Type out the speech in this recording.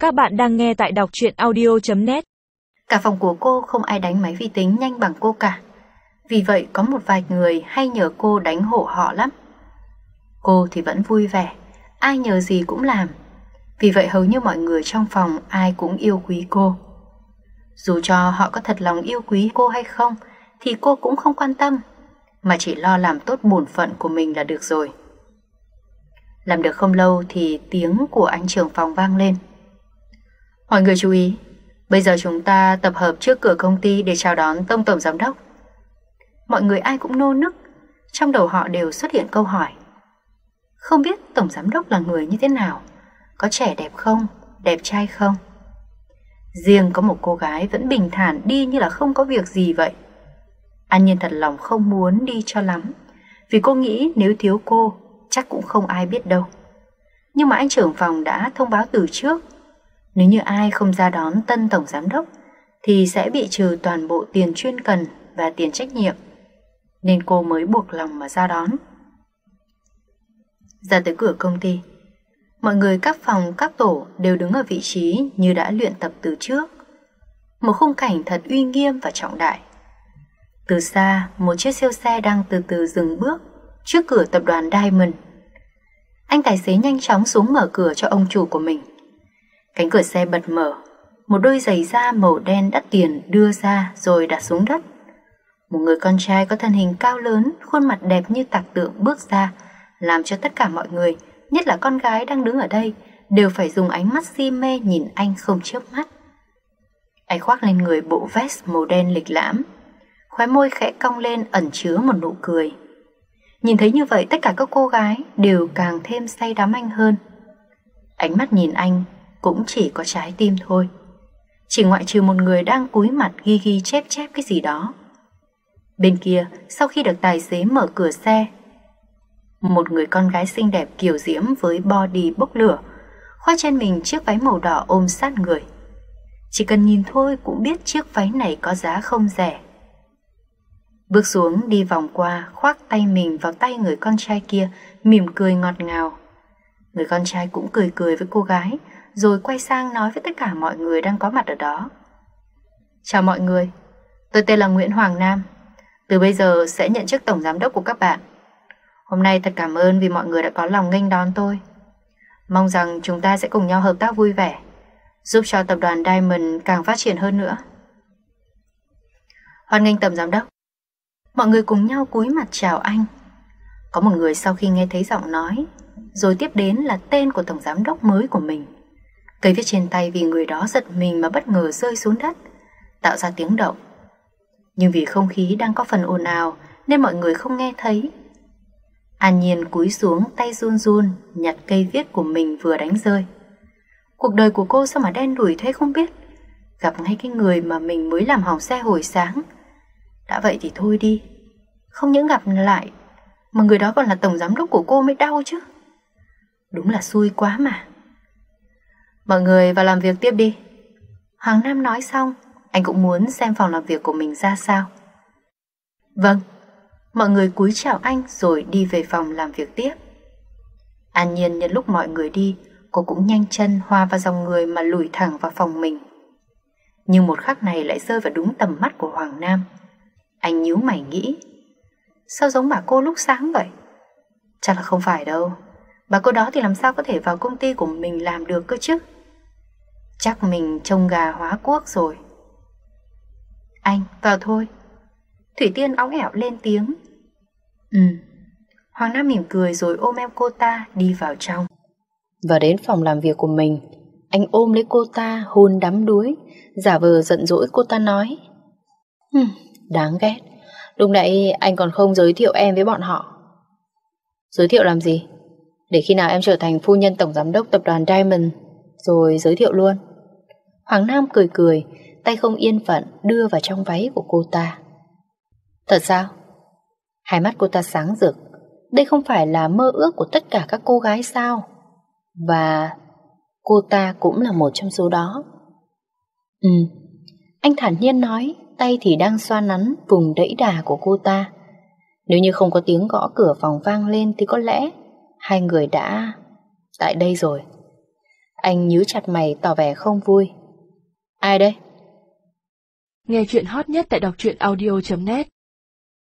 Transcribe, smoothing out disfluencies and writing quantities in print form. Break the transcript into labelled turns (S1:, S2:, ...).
S1: Các bạn đang nghe tại đọc truyện audio.net.
S2: Cả phòng của cô không ai đánh máy vi tính nhanh bằng cô cả. Vì vậy có một vài người hay nhờ cô đánh hộ họ lắm. Cô thì vẫn vui vẻ, ai nhờ gì cũng làm. Vì vậy hầu như mọi người trong phòng ai cũng yêu quý cô. Dù cho họ có thật lòng yêu quý cô hay không thì cô cũng không quan tâm, mà chỉ lo làm tốt bổn phận của mình là được rồi. Làm được không lâu thì tiếng của anh trưởng phòng vang lên. Mọi người chú ý, bây giờ chúng ta tập hợp trước cửa công ty để chào đón tổng giám đốc. Mọi người ai cũng nô nức, trong đầu họ đều xuất hiện câu hỏi. Không biết tổng giám đốc là người như thế nào, có trẻ đẹp không, đẹp trai không? Riêng có một cô gái vẫn bình thản đi như là không có việc gì vậy. An Nhiên thật lòng không muốn đi cho lắm, vì cô nghĩ nếu thiếu cô chắc cũng không ai biết đâu. Nhưng mà anh trưởng phòng đã thông báo từ trước, nếu như ai không ra đón tân tổng giám đốc thì sẽ bị trừ toàn bộ tiền chuyên cần và tiền trách nhiệm, nên cô mới buộc lòng mà ra đón. Ra tới cửa công ty, mọi người các phòng các tổ đều đứng ở vị trí như đã luyện tập từ trước. Một khung cảnh thật uy nghiêm và trọng đại. Từ xa, một chiếc siêu xe đang từ từ dừng bước trước cửa tập đoàn Diamond. Anh tài xế nhanh chóng xuống mở cửa cho ông chủ của mình. Cánh cửa xe bật mở, một đôi giày da màu đen đắt tiền đưa ra rồi đặt xuống đất. Một người con trai có thân hình cao lớn, khuôn mặt đẹp như tạc tượng bước ra, làm cho tất cả mọi người, nhất là con gái đang đứng ở đây, đều phải dùng ánh mắt si mê nhìn anh không chớp mắt. Anh khoác lên người bộ vest màu đen lịch lãm, khóe môi khẽ cong lên ẩn chứa một nụ cười. Nhìn thấy như vậy tất cả các cô gái đều càng thêm say đắm anh hơn. Ánh mắt nhìn anh cũng chỉ có trái tim thôi, chỉ ngoại trừ một người đang cúi mặt ghi ghi chép chép cái gì đó. Bên kia, sau khi được tài xế mở cửa xe, một người con gái xinh đẹp kiều diễm với body bốc lửa, khoác trên mình chiếc váy màu đỏ ôm sát người. Chỉ cần nhìn thôi cũng biết chiếc váy này có giá không rẻ. Bước xuống đi vòng qua, khoác tay mình vào tay người con trai kia, mỉm cười ngọt ngào. Người con trai cũng cười cười với cô gái, rồi quay sang nói với tất cả mọi người đang có mặt ở đó. Chào mọi người, tôi tên là Nguyễn Hoàng Nam, từ bây giờ sẽ nhận chức tổng giám đốc của các bạn. Hôm nay thật cảm ơn vì mọi người đã có lòng nghênh đón tôi. Mong rằng chúng ta sẽ cùng nhau hợp tác vui vẻ, giúp cho tập đoàn Diamond càng phát triển hơn nữa. Hoan nghênh tổng giám đốc. Mọi người cùng nhau cúi mặt chào anh. Có một người sau khi nghe thấy giọng nói, rồi tiếp đến là tên của tổng giám đốc mới của mình. Cây viết trên tay vì người đó giật mình mà bất ngờ rơi xuống đất, tạo ra tiếng động. Nhưng vì không khí đang có phần ồn ào nên mọi người không nghe thấy. An Nhiên cúi xuống tay run run nhặt cây viết của mình vừa đánh rơi. Cuộc đời của cô sao mà đen đủi thế không biết. Gặp ngay cái người mà mình mới làm hỏng xe hồi sáng. Đã vậy thì thôi đi, không những gặp lại mà người đó còn là tổng giám đốc của cô mới đau chứ. Đúng là xui quá mà. Mọi người vào làm việc tiếp đi. Hoàng Nam nói xong, anh cũng muốn xem phòng làm việc của mình ra sao. Vâng. Mọi người cúi chào anh rồi đi về phòng làm việc tiếp. An Nhiên nhân lúc mọi người đi, cô cũng nhanh chân hòa vào dòng người mà lùi thẳng vào phòng mình. Nhưng một khắc này lại rơi vào đúng tầm mắt của Hoàng Nam. Anh nhíu mày nghĩ, sao giống bà cô lúc sáng vậy? Chắc là không phải đâu. Bà cô đó thì làm sao có thể vào công ty của mình làm được cơ chứ? Chắc mình trông gà hóa cuốc rồi. Anh, vào thôi. Thủy Tiên óng ẻo lên tiếng. Hoàng Nam mỉm cười rồi ôm eo cô ta đi vào trong.
S3: Vào đến phòng làm việc của mình, anh ôm lấy cô ta hôn đắm đuối, giả vờ giận dỗi cô ta nói. Đáng ghét, lúc nãy anh còn không giới thiệu em với bọn họ. Giới thiệu làm gì? Để khi nào em trở thành phu nhân tổng giám đốc tập đoàn Diamond rồi giới thiệu luôn. Hoàng Nam cười cười, tay không yên phận đưa vào trong váy của cô ta. Thật sao? Hai mắt cô ta sáng rực. Đây không phải là mơ ước của tất cả các cô gái sao? Và cô ta cũng là một trong số đó. Anh thản nhiên nói, tay thì đang xoa nắn vùng đẫy đà của cô ta. Nếu như không có tiếng gõ cửa phòng vang lên thì có lẽ hai người đã tại đây rồi. Anh nhíu chặt mày tỏ vẻ không vui. Ai đây?
S1: Nghe chuyện hot nhất tại đọc truyện audio.net